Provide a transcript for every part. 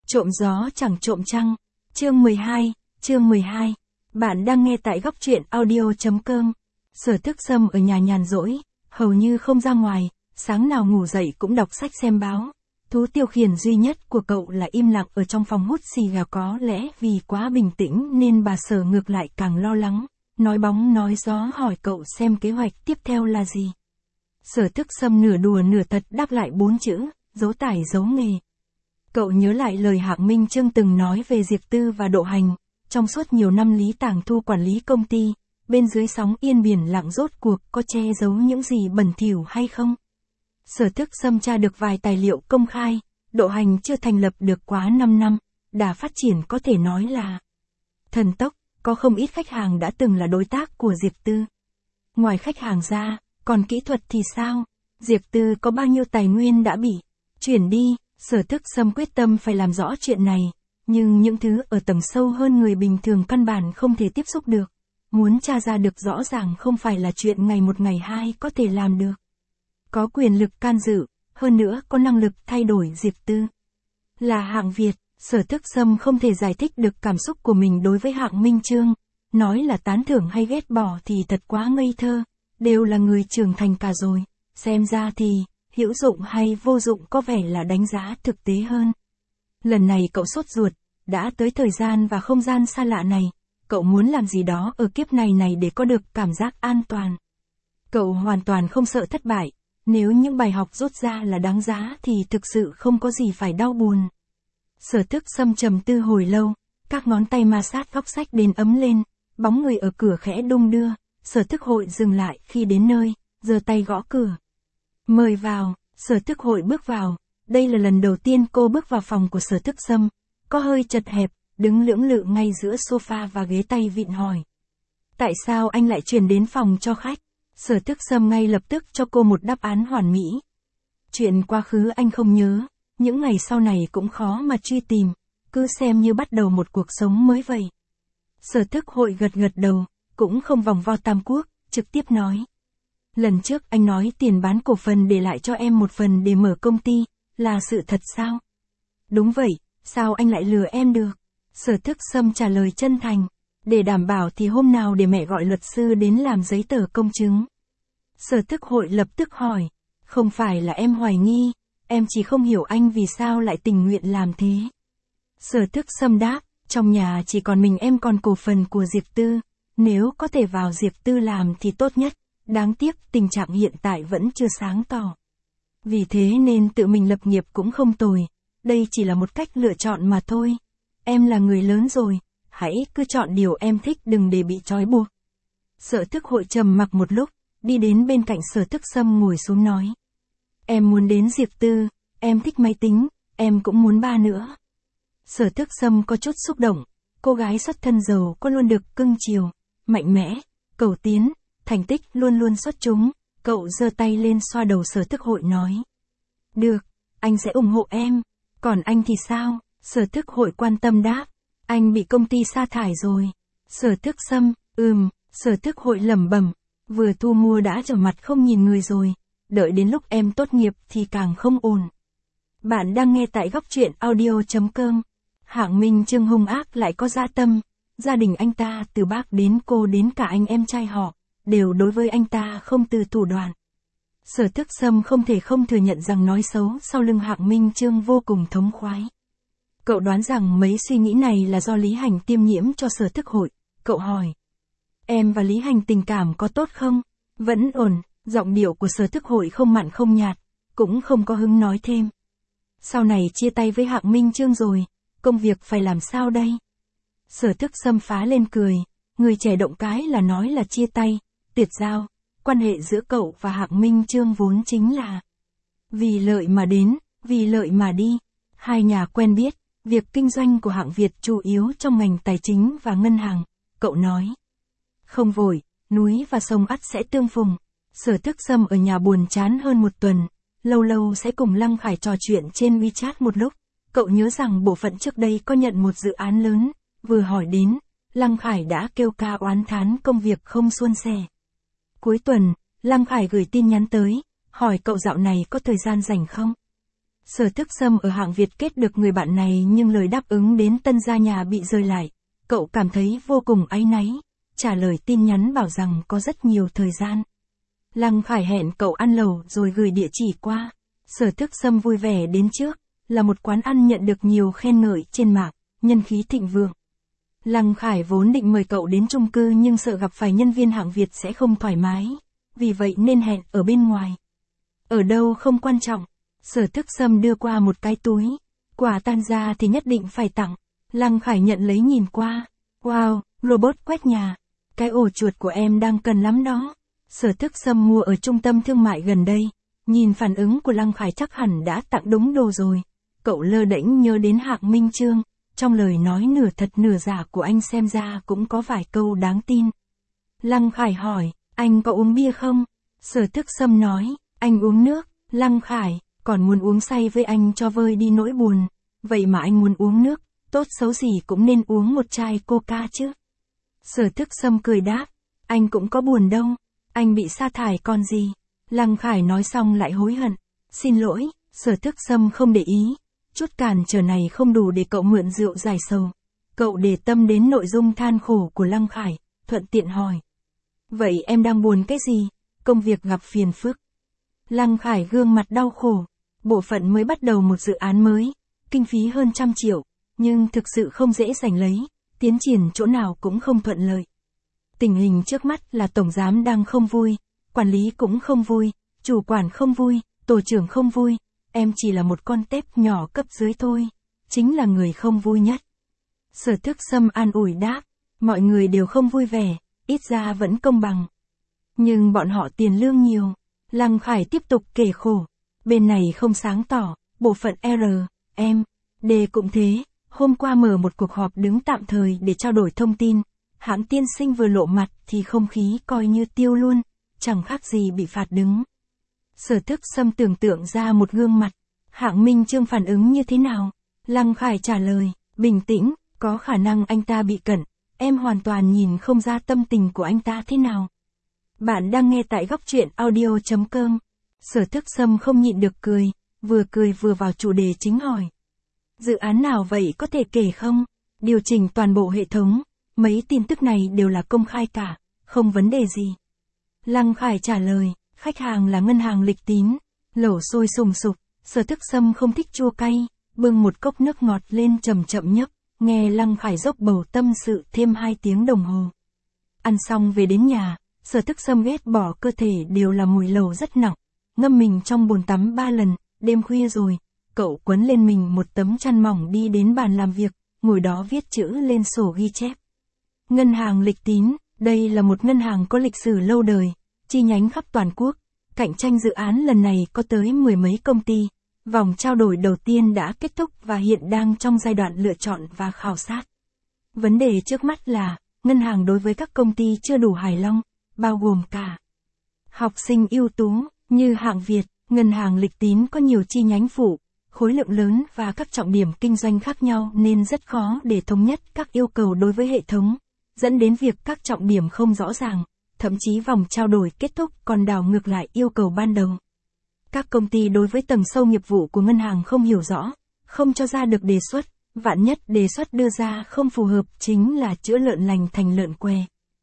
Trộm gió chẳng trộm trăng. Chương 12. Bạn đang nghe tại góc truyện audio.com. Sở Thức Sâm ở nhà nhàn rỗi, hầu như không ra ngoài, sáng nào ngủ dậy cũng đọc sách xem báo. Thú tiêu khiển duy nhất của cậu là im lặng ở trong phòng hút xì gà, có lẽ vì quá bình tĩnh nên bà Sở ngược lại càng lo lắng, nói bóng nói gió hỏi cậu xem kế hoạch tiếp theo là gì. Sở Thức Sâm nửa đùa nửa thật đáp lại 4 chữ, giấu tài giấu nghề. Cậu nhớ lại lời Hạng Minh Chương từng nói về Diệp Tư và Độ Hành, trong suốt nhiều năm Lý Tàng Thu quản lý công ty, bên dưới sóng yên biển lặng rốt cuộc có che giấu những gì bẩn thỉu hay không? Sở Thức Sâm tra được vài tài liệu công khai, Độ Hành chưa thành lập được quá 5 năm, đà phát triển có thể nói là thần tốc, có không ít khách hàng đã từng là đối tác của Diệp Tư. Ngoài khách hàng ra, còn kỹ thuật thì sao? Diệp Tư có bao nhiêu tài nguyên đã bị chuyển đi? Sở Thức Sâm quyết tâm phải làm rõ chuyện này, nhưng những thứ ở tầng sâu hơn người bình thường căn bản không thể tiếp xúc được. Muốn tra ra được rõ ràng không phải là chuyện ngày một ngày hai có thể làm được. Có quyền lực can dự, hơn nữa có năng lực thay đổi Diệp Tư. Là Hạng Việt, Sở Thức Sâm không thể giải thích được cảm xúc của mình đối với Hạng Minh Chương. Nói là tán thưởng hay ghét bỏ thì thật quá ngây thơ, đều là người trưởng thành cả rồi. Xem ra thì hữu dụng hay vô dụng có vẻ là đánh giá thực tế hơn. Lần này cậu sốt ruột, đã tới thời gian và không gian xa lạ này, cậu muốn làm gì đó ở kiếp này để có được cảm giác an toàn. Cậu hoàn toàn không sợ thất bại, nếu những bài học rút ra là đáng giá thì thực sự không có gì phải đau buồn. Sở Thức Sâm trầm tư hồi lâu, các ngón tay ma sát góc sách đến ấm lên, bóng người ở cửa khẽ đung đưa, Sở Thức Hội dừng lại khi đến nơi, giơ tay gõ cửa. Mời vào. Sở Thức Hội bước vào, đây là lần đầu tiên cô bước vào phòng của Sở Thức Sâm, có hơi chật hẹp, đứng lưỡng lự ngay giữa sofa và ghế, tay vịn hỏi. Tại sao anh lại chuyển đến phòng cho khách? Sở Thức Sâm ngay lập tức cho cô một đáp án hoàn mỹ. Chuyện quá khứ anh không nhớ, những ngày sau này cũng khó mà truy tìm, cứ xem như bắt đầu một cuộc sống mới vậy. Sở Thức Hội gật gật đầu, cũng không vòng vo tam quốc, trực tiếp nói. Lần trước anh nói tiền bán cổ phần để lại cho em một phần để mở công ty, là sự thật sao? Đúng vậy, sao anh lại lừa em được? Sở Thức Sâm trả lời chân thành, để đảm bảo thì hôm nào để mẹ gọi luật sư đến làm giấy tờ công chứng. Sở Thức Hội lập tức hỏi, không phải là em hoài nghi, em chỉ không hiểu anh vì sao lại tình nguyện làm thế. Sở Thức Sâm đáp, trong nhà chỉ còn mình em còn cổ phần của Diệp Tư, nếu có thể vào Diệp Tư làm thì tốt nhất. Đáng tiếc tình trạng hiện tại vẫn chưa sáng tỏ. Vì thế nên tự mình lập nghiệp cũng không tồi. Đây chỉ là một cách lựa chọn mà thôi. Em là người lớn rồi, hãy cứ chọn điều em thích, đừng để bị trói buộc. Sở Thức Hội trầm mặc một lúc, đi đến bên cạnh Sở Thức Sâm ngồi xuống nói. Em muốn đến Diệp Tư, em thích máy tính, em cũng muốn ba nữa. Sở Thức Sâm có chút xúc động, cô gái xuất thân giàu có luôn được cưng chiều, mạnh mẽ, cầu tiến. Thành tích luôn luôn xuất chúng, cậu giơ tay lên xoa đầu Sở Thức Hội nói. Được, anh sẽ ủng hộ em, còn anh thì sao? Sở Thức Hội quan tâm đáp, anh bị công ty sa thải rồi. Sở Thức Sâm, Sở Thức Hội lẩm bẩm, vừa thu mua đã trở mặt không nhìn người rồi, đợi đến lúc em tốt nghiệp thì càng không ổn. Bạn đang nghe tại góc truyện audio.com. Hạng Minh Chương hung ác lại có dã tâm, gia đình anh ta từ bác đến cô đến cả anh em trai họ. Đều đối với anh ta không từ thủ đoạn. Sở Thức Sâm không thể không thừa nhận rằng nói xấu sau lưng Hạng Minh Chương vô cùng thống khoái. Cậu đoán rằng mấy suy nghĩ này là do Lý Hành tiêm nhiễm cho Sở Thức Hội. Cậu hỏi. Em và Lý Hành tình cảm có tốt không? Vẫn ổn, giọng điệu của Sở Thức Hội không mặn không nhạt, cũng không có hứng nói thêm. Sau này chia tay với Hạng Minh Chương rồi, công việc phải làm sao đây? Sở Thức Sâm phá lên cười, người trẻ động cái là nói là chia tay. Tuyệt giao, quan hệ giữa cậu và Hạng Minh Chương vốn chính là vì lợi mà đến, vì lợi mà đi. Hai nhà quen biết, việc kinh doanh của Hạng Việt chủ yếu trong ngành tài chính và ngân hàng, cậu nói. Không vội, núi và sông ắt sẽ tương phùng. Sở Thức Sâm ở nhà buồn chán hơn một tuần, lâu lâu sẽ cùng Lăng Khải trò chuyện trên WeChat một lúc. Cậu nhớ rằng bộ phận trước đây có nhận một dự án lớn, vừa hỏi đến, Lăng Khải đã kêu ca oán thán công việc không suôn sẻ. Cuối tuần, Lăng Khải gửi tin nhắn tới, hỏi cậu dạo này có thời gian rảnh không? Sở Thức Sâm ở hạng Việt kết được người bạn này nhưng lời đáp ứng đến tân gia nhà bị rơi lại. Cậu cảm thấy vô cùng áy náy, trả lời tin nhắn bảo rằng có rất nhiều thời gian. Lăng Khải hẹn cậu ăn lẩu rồi gửi địa chỉ qua. Sở Thức Sâm vui vẻ đến trước, là một quán ăn nhận được nhiều khen ngợi trên mạng, nhân khí thịnh vượng. Lăng Khải vốn định mời cậu đến chung cư nhưng sợ gặp phải nhân viên hạng Việt sẽ không thoải mái, vì vậy nên hẹn ở bên ngoài. Ở đâu không quan trọng, Sở Thức Sâm đưa qua một cái túi, quà tan ra thì nhất định phải tặng. Lăng Khải nhận lấy nhìn qua, wow, robot quét nhà, cái ổ chuột của em đang cần lắm đó. Sở Thức Sâm mua ở trung tâm thương mại gần đây, nhìn phản ứng của Lăng Khải chắc hẳn đã tặng đúng đồ rồi. Cậu lơ đễnh nhớ đến Hạng Minh Chương, trong lời nói nửa thật nửa giả của anh xem ra cũng có vài câu đáng tin. Lăng Khải hỏi, anh có uống bia không? Sở Thức Sâm nói, anh uống nước. Lăng Khải, còn muốn uống say với anh cho vơi đi nỗi buồn. Vậy mà anh muốn uống nước, tốt xấu gì cũng nên uống một chai coca chứ. Sở Thức Sâm cười đáp, anh cũng có buồn đâu, anh bị sa thải còn gì. Lăng Khải nói xong lại hối hận, xin lỗi. Sở Thức Sâm không để ý, chút cản trở này không đủ để cậu mượn rượu giải sầu. Cậu để tâm đến nội dung than khổ của Lăng Khải, thuận tiện hỏi. Vậy em đang buồn cái gì? Công việc gặp phiền phức. Lăng Khải gương mặt đau khổ, bộ phận mới bắt đầu một dự án mới, kinh phí hơn 100 triệu, nhưng thực sự không dễ giành lấy, tiến triển chỗ nào cũng không thuận lợi. Tình hình trước mắt là tổng giám đang không vui, quản lý cũng không vui, chủ quản không vui, tổ trưởng không vui, em chỉ là một con tép nhỏ cấp dưới thôi, chính là người không vui nhất. Sở Thức Sâm an ủi đáp, mọi người đều không vui vẻ, ít ra vẫn công bằng. Nhưng bọn họ tiền lương nhiều. Lăng Khải tiếp tục kể khổ, bên này không sáng tỏ, bộ phận R, M, D cũng thế, hôm qua mở một cuộc họp đứng tạm thời để trao đổi thông tin, Hạng tiên sinh vừa lộ mặt thì không khí coi như tiêu luôn, chẳng khác gì bị phạt đứng. Sở Thức Sâm tưởng tượng ra một gương mặt, Hạng Minh Chương phản ứng như thế nào? Lăng Khải trả lời, bình tĩnh, có khả năng anh ta bị cận, em hoàn toàn nhìn không ra tâm tình của anh ta thế nào. Bạn đang nghe tại góc truyện audio.com. Sở Thức Sâm không nhịn được cười vừa vào chủ đề chính hỏi. Dự án nào vậy có thể kể không? Điều chỉnh toàn bộ hệ thống, mấy tin tức này đều là công khai cả, không vấn đề gì. Lăng Khải trả lời, khách hàng là ngân hàng Lịch Tín, lẩu sôi sùng sục, Sở Thức Sâm không thích chua cay, bưng một cốc nước ngọt lên chậm chậm nhấp, nghe Lăng Khải dốc bầu tâm sự thêm 2 tiếng đồng hồ. Ăn xong về đến nhà, Sở Thức Sâm ghét bỏ cơ thể đều là mùi lẩu rất nặng, ngâm mình trong bồn tắm 3 lần, đêm khuya rồi, cậu quấn lên mình một tấm chăn mỏng đi đến bàn làm việc, ngồi đó viết chữ lên sổ ghi chép. Ngân hàng Lịch Tín, đây là một ngân hàng có lịch sử lâu đời, chi nhánh khắp toàn quốc, cạnh tranh dự án lần này có tới 10 mấy công ty, vòng trao đổi đầu tiên đã kết thúc và hiện đang trong giai đoạn lựa chọn và khảo sát. Vấn đề trước mắt là, ngân hàng đối với các công ty chưa đủ hài lòng, bao gồm cả học sinh ưu tú, như Hạng Việt, ngân hàng Lịch Tín có nhiều chi nhánh phụ, khối lượng lớn và các trọng điểm kinh doanh khác nhau nên rất khó để thống nhất các yêu cầu đối với hệ thống, dẫn đến việc các trọng điểm không rõ ràng, thậm chí vòng trao đổi kết thúc còn đảo ngược lại yêu cầu ban đầu. Các công ty đối với tầng sâu nghiệp vụ của ngân hàng không hiểu rõ, không cho ra được đề xuất, vạn nhất đề xuất đưa ra không phù hợp chính là chữa lợn lành thành lợn què.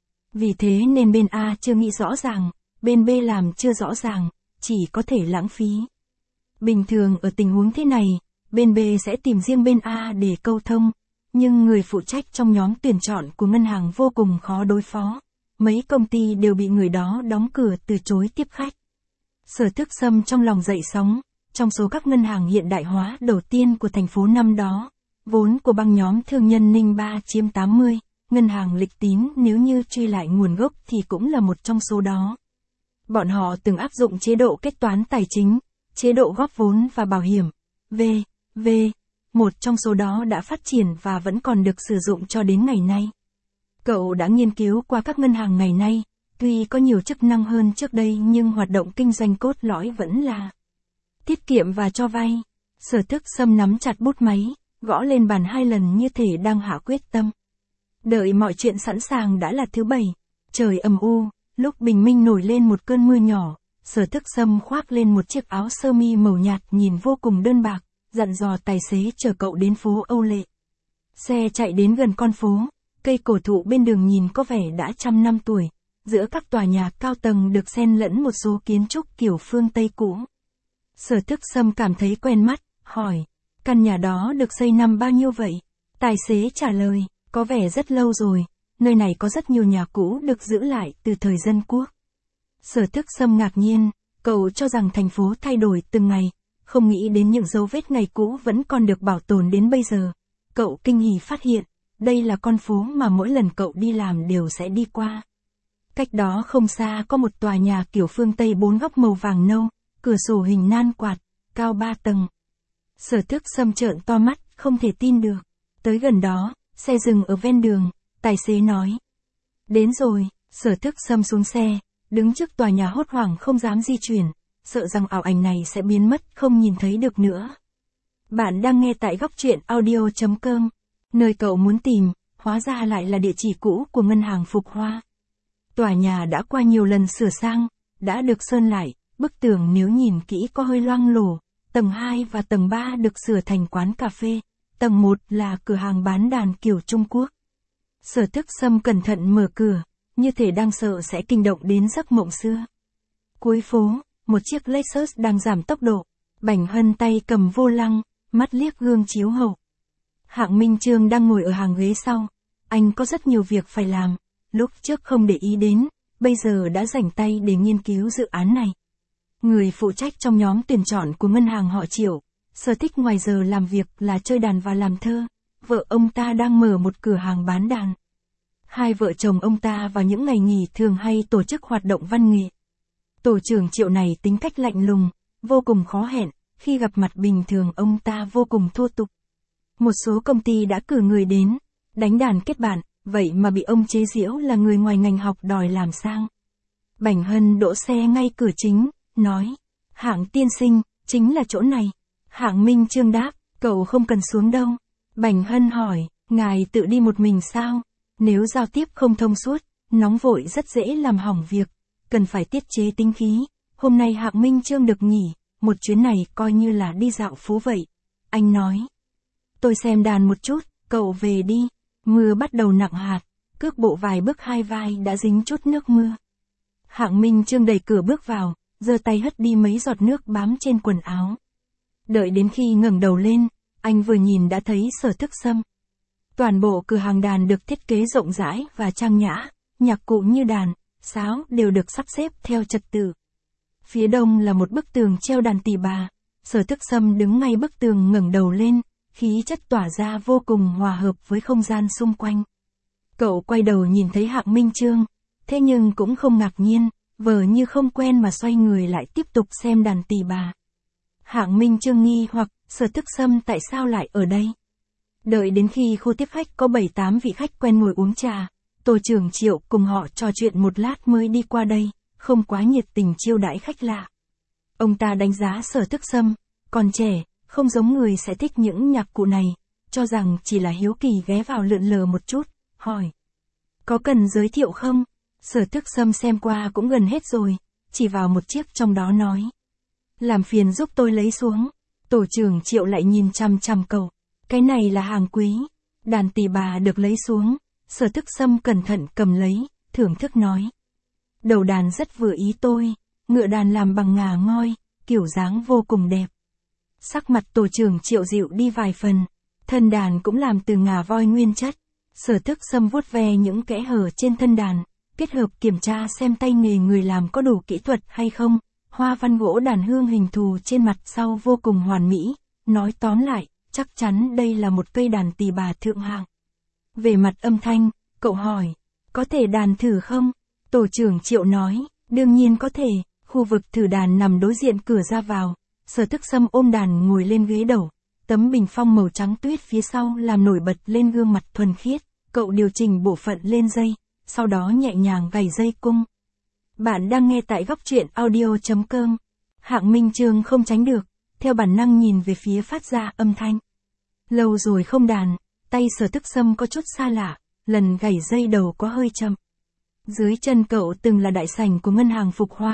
Vì thế nên bên A chưa nghĩ rõ ràng, bên B làm chưa rõ ràng, chỉ có thể lãng phí. Bình thường ở tình huống thế này, bên B sẽ tìm riêng bên A để câu thông, nhưng người phụ trách trong nhóm tuyển chọn của ngân hàng vô cùng khó đối phó. Mấy công ty đều bị người đó đóng cửa từ chối tiếp khách. Sở Thức Sâm trong lòng dậy sóng, trong số các ngân hàng hiện đại hóa đầu tiên của thành phố năm đó, vốn của băng nhóm thương nhân Ninh Ba chiếm 80, ngân hàng Lịch Tín nếu như truy lại nguồn gốc thì cũng là một trong số đó. Bọn họ từng áp dụng chế độ kết toán tài chính, chế độ góp vốn và bảo hiểm, v.v. Một trong số đó đã phát triển và vẫn còn được sử dụng cho đến ngày nay. Cậu đã nghiên cứu qua các ngân hàng ngày nay, tuy có nhiều chức năng hơn trước đây nhưng hoạt động kinh doanh cốt lõi vẫn là tiết kiệm và cho vay. Sở Thức Sâm nắm chặt bút máy, gõ lên bàn 2 lần như thể đang hạ quyết tâm. Đợi mọi chuyện sẵn sàng đã là thứ Bảy, trời âm u, lúc bình minh nổi lên một cơn mưa nhỏ, Sở Thức Sâm khoác lên một chiếc áo sơ mi màu nhạt nhìn vô cùng đơn bạc, dặn dò tài xế chở cậu đến phố Âu Lệ. Xe chạy đến gần con phố, cây cổ thụ bên đường nhìn có vẻ đã trăm năm tuổi, giữa các tòa nhà cao tầng được xen lẫn một số kiến trúc kiểu phương Tây cũ. Sở Thức Sâm cảm thấy quen mắt, hỏi, căn nhà đó được xây năm bao nhiêu vậy? Tài xế trả lời, có vẻ rất lâu rồi, nơi này có rất nhiều nhà cũ được giữ lại từ thời dân quốc. Sở Thức Sâm ngạc nhiên, cậu cho rằng thành phố thay đổi từng ngày, không nghĩ đến những dấu vết ngày cũ vẫn còn được bảo tồn đến bây giờ. Cậu kinh hỉ phát hiện, đây là con phố mà mỗi lần cậu đi làm đều sẽ đi qua. Cách đó không xa có một tòa nhà kiểu phương Tây 4 góc màu vàng nâu, cửa sổ hình nan quạt, cao 3 tầng. Sở Thức Sâm trợn to mắt, không thể tin được. Tới gần đó, xe dừng ở ven đường, tài xế nói. Đến rồi, Sở Thức Sâm xuống xe, đứng trước tòa nhà hốt hoảng không dám di chuyển, sợ rằng ảo ảnh này sẽ biến mất không nhìn thấy được nữa. Bạn đang nghe tại góc truyện audio.com, nơi cậu muốn tìm, hóa ra lại là địa chỉ cũ của ngân hàng Phục Hoa. Tòa nhà đã qua nhiều lần sửa sang, đã được sơn lại, bức tường nếu nhìn kỹ có hơi loang lổ, tầng 2 và tầng 3 được sửa thành quán cà phê, tầng 1 là cửa hàng bán đàn kiểu Trung Quốc. Sở Thức Sâm cẩn thận mở cửa, như thể đang sợ sẽ kinh động đến giấc mộng xưa. Cuối phố, một chiếc Lexus đang giảm tốc độ, Bảnh Hân tay cầm vô lăng, mắt liếc gương chiếu hậu. Hạng Minh Chương đang ngồi ở hàng ghế sau, anh có rất nhiều việc phải làm, lúc trước không để ý đến, bây giờ đã rảnh tay để nghiên cứu dự án này. Người phụ trách trong nhóm tuyển chọn của ngân hàng họ Triệu, sở thích ngoài giờ làm việc là chơi đàn và làm thơ, vợ ông ta đang mở một cửa hàng bán đàn. Hai vợ chồng ông ta vào những ngày nghỉ thường hay tổ chức hoạt động văn nghệ. Tổ trưởng Triệu này tính cách lạnh lùng, vô cùng khó hẹn, khi gặp mặt bình thường ông ta vô cùng thô tục. Một số công ty đã cử người đến, đánh đàn kết bạn, vậy mà bị ông chế giễu là người ngoài ngành học đòi làm sang. Bảnh Hân đỗ xe ngay cửa chính, nói, Hạng tiên sinh, chính là chỗ này. Hạng Minh Chương đáp, cậu không cần xuống đâu. Bảnh Hân hỏi, ngài tự đi một mình sao? Nếu giao tiếp không thông suốt, nóng vội rất dễ làm hỏng việc, cần phải tiết chế tính khí. Hôm nay Hạng Minh Chương được nghỉ, một chuyến này coi như là đi dạo phố vậy. Anh nói, tôi xem đàn một chút, cậu về đi. Mưa bắt đầu nặng hạt, cước bộ vài bước hai vai đã dính chút nước mưa. Hạng Minh Chương đẩy cửa bước vào, giơ tay hất đi mấy giọt nước bám trên quần áo. Đợi đến khi ngẩng đầu lên, anh vừa nhìn đã thấy Sở Thức Sâm. Toàn bộ cửa hàng đàn được thiết kế rộng rãi và trang nhã, nhạc cụ như đàn, sáo đều được sắp xếp theo trật tự. Phía đông là một bức tường treo đàn tỳ bà, Sở Thức Sâm đứng ngay bức tường ngẩng đầu lên, khí chất tỏa ra vô cùng hòa hợp với không gian xung quanh. Cậu quay đầu nhìn thấy Hạng Minh Chương, thế nhưng cũng không ngạc nhiên, vờ như không quen mà xoay người lại tiếp tục xem đàn tỳ bà. Hạng Minh Chương nghi hoặc, Sở Thức Sâm tại sao lại ở đây? Đợi đến khi khu tiếp khách có 7-8 vị khách quen ngồi uống trà, tổ trưởng Triệu cùng họ trò chuyện một lát mới đi qua đây, không quá nhiệt tình chiêu đãi khách lạ. Ông ta đánh giá Sở Thức Sâm, còn trẻ, không giống người sẽ thích những nhạc cụ này, cho rằng chỉ là hiếu kỳ ghé vào lượn lờ một chút, hỏi. Có cần giới thiệu không? Sở Thức Sâm xem qua cũng gần hết rồi, chỉ vào một chiếc trong đó nói. Làm phiền giúp tôi lấy xuống. Tổ trưởng Triệu lại nhìn chằm chằm cậu. Cái này là hàng quý. Đàn tỳ bà được lấy xuống. Sở Thức Sâm cẩn thận cầm lấy, thưởng thức nói. Đầu đàn rất vừa ý tôi, ngựa đàn làm bằng ngà ngoi, kiểu dáng vô cùng đẹp. Sắc mặt tổ trưởng Triệu dịu đi vài phần, thân đàn cũng làm từ ngà voi nguyên chất. Sở Thức Sâm vuốt ve những kẽ hở trên thân đàn, kết hợp kiểm tra xem tay nghề người làm có đủ kỹ thuật hay không. Hoa văn gỗ đàn hương hình thù trên mặt sau vô cùng hoàn mỹ, nói tóm lại, chắc chắn đây là một cây đàn tỳ bà thượng hạng. Về mặt âm thanh, cậu hỏi, có thể đàn thử không? Tổ trưởng Triệu nói, đương nhiên có thể, khu vực thử đàn nằm đối diện cửa ra vào. Sở Thức Sâm ôm đàn ngồi lên ghế đầu, tấm bình phong màu trắng tuyết phía sau làm nổi bật lên gương mặt thuần khiết, cậu điều chỉnh bộ phận lên dây, sau đó nhẹ nhàng gảy dây cung. Bạn đang nghe tại góc truyện audio.com. Hạng Minh Chương không tránh được, theo bản năng nhìn về phía phát ra âm thanh. Lâu rồi không đàn, tay Sở Thức Sâm có chút xa lạ, lần gảy dây đầu có hơi chậm. Dưới chân cậu từng là đại sảnh của ngân hàng Phục Hoa,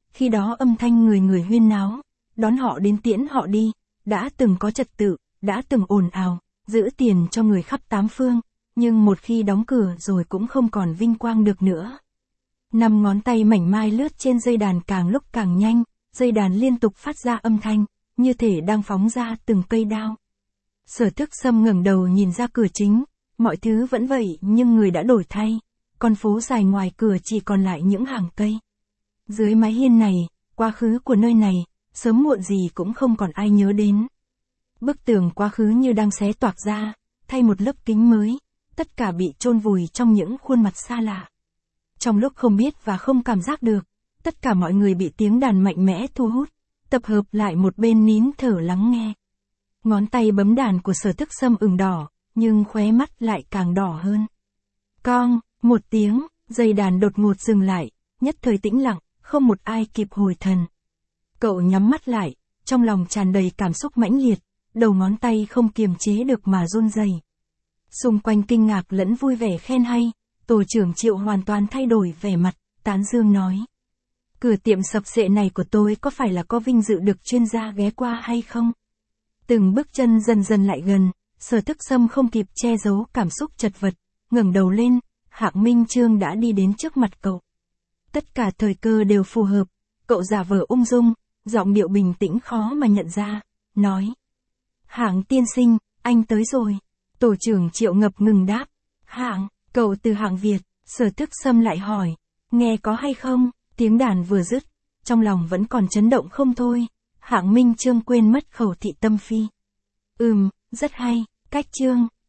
khi đó âm thanh người người huyên náo, đón họ đến tiễn họ đi, đã từng có trật tự, đã từng ồn ào, giữ tiền cho người khắp tám phương, nhưng một khi đóng cửa rồi cũng không còn vinh quang được nữa. 5 ngón tay mảnh mai lướt trên dây đàn càng lúc càng nhanh, dây đàn liên tục phát ra âm thanh, như thể đang phóng ra từng cây đao. Sở Thức Sâm ngẩng đầu nhìn ra cửa chính, mọi thứ vẫn vậy nhưng người đã đổi thay, con phố dài ngoài cửa chỉ còn lại những hàng cây. Dưới mái hiên này, quá khứ của nơi này, sớm muộn gì cũng không còn ai nhớ đến. Bức tường quá khứ như đang xé toạc ra, thay một lớp kính mới, tất cả bị chôn vùi trong những khuôn mặt xa lạ. Trong lúc không biết và không cảm giác được, tất cả mọi người bị tiếng đàn mạnh mẽ thu hút, tập hợp lại một bên nín thở lắng nghe. Ngón tay bấm đàn của Sở Thức Sâm ửng đỏ, nhưng khóe mắt lại càng đỏ hơn. Cong, một tiếng, dây đàn đột ngột dừng lại, nhất thời tĩnh lặng, không một ai kịp hồi thần. Cậu nhắm mắt lại, trong lòng tràn đầy cảm xúc mãnh liệt, đầu ngón tay không kiềm chế được mà run rẩy. Xung quanh kinh ngạc lẫn vui vẻ khen hay, tổ trưởng Triệu hoàn toàn thay đổi vẻ mặt, tán dương nói. Cửa tiệm sập xệ này của tôi có phải là có vinh dự được chuyên gia ghé qua hay không? Từng bước chân dần dần lại gần, Sở Thức Sâm không kịp che giấu cảm xúc chật vật, ngẩng đầu lên, Hạng Minh Chương đã đi đến trước mặt cậu. Tất cả thời cơ đều phù hợp, cậu giả vờ ung dung, giọng điệu bình tĩnh khó mà nhận ra, nói. Hạng tiên sinh, anh tới rồi. Tổ trưởng Triệu ngập ngừng đáp. Hạng, cậu từ Hạng Việt. Sở Thức Sâm lại hỏi. Nghe có hay không? Tiếng đàn vừa dứt, trong lòng vẫn còn chấn động không thôi. Hạng Minh Chương quên mất khẩu thị tâm phi. Rất hay, cách Chương.